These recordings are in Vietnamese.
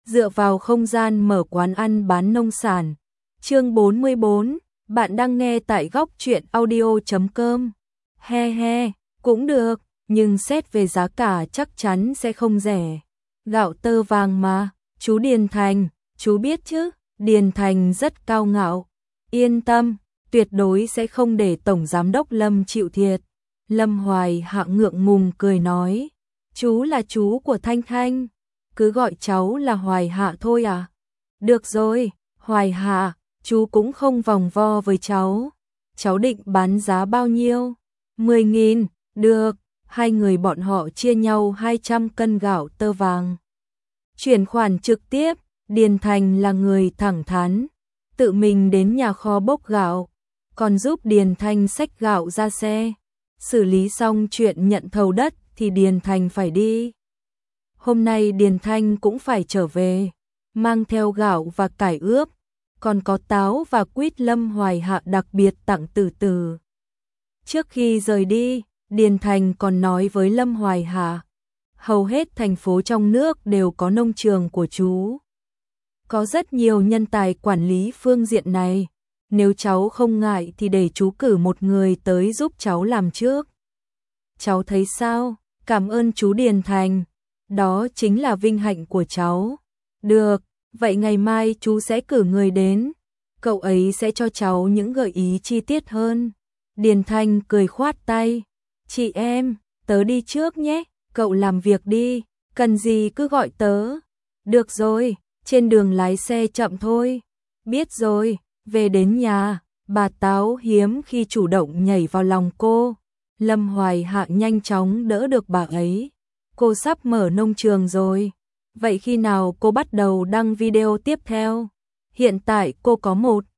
dựa vào không gian mở quán ăn bán nông sản. Chương 44, bạn đang nghe tại góc truyện audio.com. He he, cũng được, nhưng xét về giá cả chắc chắn sẽ không rẻ. Gạo tơ vàng mà, chú Điền Thành, chú biết chứ? Điền Thành rất cao ngạo. Yên tâm, tuyệt đối sẽ không để Tổng Giám đốc Lâm chịu thiệt. Lâm Hoài Hạ ngượng ngùng cười nói, chú là chú của Thanh Thanh, cứ gọi cháu là Hoài Hạ thôi à? Được rồi, Hoài Hạ, chú cũng không vòng vo với cháu. Cháu định bán giá bao nhiêu? 10.000, được, hai người bọn họ chia nhau 200 cân gạo tơ vàng. Chuyển khoản trực tiếp, Điền Thành là người thẳng thắn, tự mình đến nhà kho bốc gạo, còn giúp Điền Thanh xách gạo ra xe. Xử lý xong chuyện nhận thầu đất thì Điền Thành phải đi. Hôm nay Điền Thanh cũng phải trở về, mang theo gạo và cải ướp, còn có táo và quýt Lâm Hoài Hạ đặc biệt tặng từ từ. Trước khi rời đi, Điền Thành còn nói với Lâm Hoài Hạ, hầu hết thành phố trong nước đều có nông trường của chú. Có rất nhiều nhân tài quản lý phương diện này, nếu cháu không ngại thì để chú cử một người tới giúp cháu làm trước. Cháu thấy sao? Cảm ơn chú Điền Thành, đó chính là vinh hạnh của cháu. Được, vậy ngày mai chú sẽ cử người đến, cậu ấy sẽ cho cháu những gợi ý chi tiết hơn. Điền Thanh cười khoát tay, chị em, tớ đi trước nhé, cậu làm việc đi, cần gì cứ gọi tớ. Được rồi, trên đường lái xe chậm thôi. Biết rồi, về đến nhà, bà Táo hiếm khi chủ động nhảy vào lòng cô. Lâm Hoài Hạ nhanh chóng đỡ được bà ấy. Cô sắp mở nông trường rồi. Vậy khi nào cô bắt đầu đăng video tiếp theo? Hiện tại cô có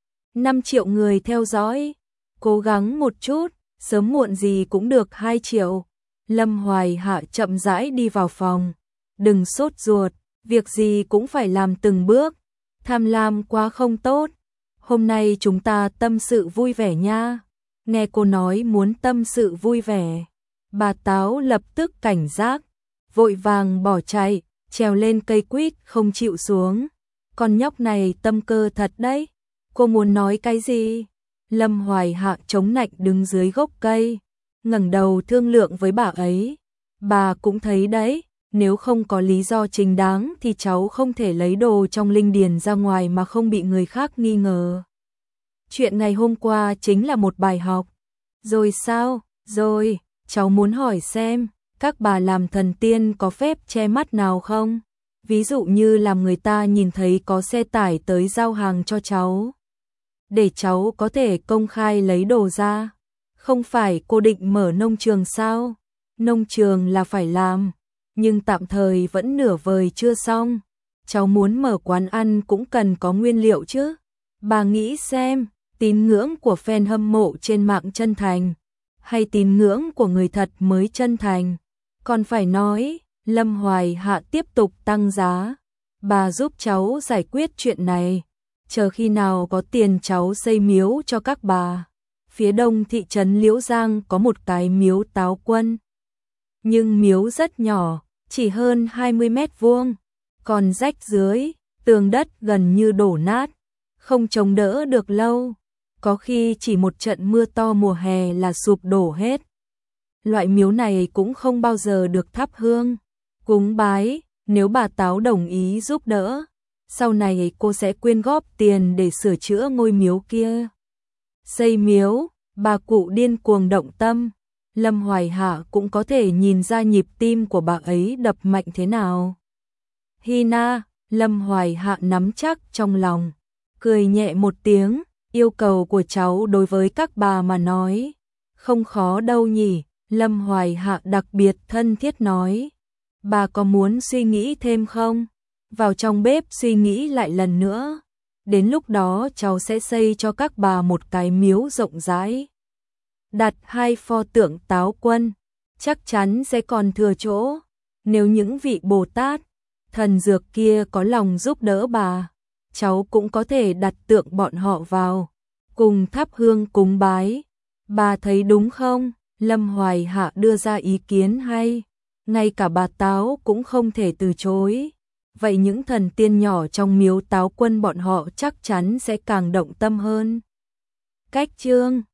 1,5 triệu người theo dõi. Cố gắng một chút, sớm muộn gì cũng được 2 triệu. Lâm Hoài Hạ chậm rãi đi vào phòng. Đừng sốt ruột, việc gì cũng phải làm từng bước. Tham lam quá không tốt. Hôm nay chúng ta tâm sự vui vẻ nha. Nghe cô nói muốn tâm sự vui vẻ, bà Táo lập tức cảnh giác, vội vàng bỏ chạy, trèo lên cây quýt không chịu xuống. Con nhóc này tâm cơ thật đấy. Cô muốn nói cái gì? Lâm Hoài Hạ chống nạnh đứng dưới gốc cây, ngẩng đầu thương lượng với bà ấy. Bà cũng thấy đấy, nếu không có lý do chính đáng thì cháu không thể lấy đồ trong linh điền ra ngoài mà không bị người khác nghi ngờ. Chuyện ngày hôm qua chính là một bài học. Rồi sao? Rồi, cháu muốn hỏi xem, các bà làm thần tiên có phép che mắt nào không? Ví dụ như làm người ta nhìn thấy có xe tải tới giao hàng cho cháu, để cháu có thể công khai lấy đồ ra. Không phải cô định mở nông trường sao? Nông trường là phải làm, nhưng tạm thời vẫn nửa vời chưa xong. Cháu muốn mở quán ăn cũng cần có nguyên liệu chứ. Bà nghĩ xem, tín ngưỡng của fan hâm mộ trên mạng chân thành, hay tín ngưỡng của người thật mới chân thành? Còn phải nói, Lâm Hoài Hạ tiếp tục tăng giá. Bà giúp cháu giải quyết chuyện này, chờ khi nào có tiền cháu xây miếu cho các bà. Phía đông thị trấn Liễu Giang có một cái miếu Táo Quân, nhưng miếu rất nhỏ, chỉ hơn 20 mét vuông, còn rách dưới, tường đất gần như đổ nát, không chống đỡ được lâu. Có khi chỉ một trận mưa to mùa hè là sụp đổ hết. Loại miếu này cũng không bao giờ được thắp hương, cúng bái. Nếu bà Táo đồng ý giúp đỡ, sau này cô sẽ quyên góp tiền để sửa chữa ngôi miếu kia. Xây miếu, bà cụ điên cuồng động tâm. Lâm Hoài Hạ cũng có thể nhìn ra nhịp tim của bà ấy đập mạnh thế nào. Hina, Lâm Hoài Hạ nắm chắc trong lòng, cười nhẹ một tiếng. Yêu cầu của cháu đối với các bà mà nói, không khó đâu nhỉ. Lâm Hoài Hạ đặc biệt thân thiết nói, bà có muốn suy nghĩ thêm không? Vào trong bếp suy nghĩ lại lần nữa. Đến lúc đó cháu sẽ xây cho các bà một cái miếu rộng rãi, đặt 2 pho tượng Táo Quân, chắc chắn sẽ còn thừa chỗ. Nếu những vị Bồ Tát, thần dược kia có lòng giúp đỡ bà, cháu cũng có thể đặt tượng bọn họ vào, cùng thắp hương cúng bái. Bà thấy đúng không? Lâm Hoài Hạ đưa ra ý kiến hay, ngay cả bà Táo cũng không thể từ chối. vậy những thần tiên nhỏ trong miếu Táo Quân bọn họ chắc chắn sẽ càng động tâm hơn. Cách chương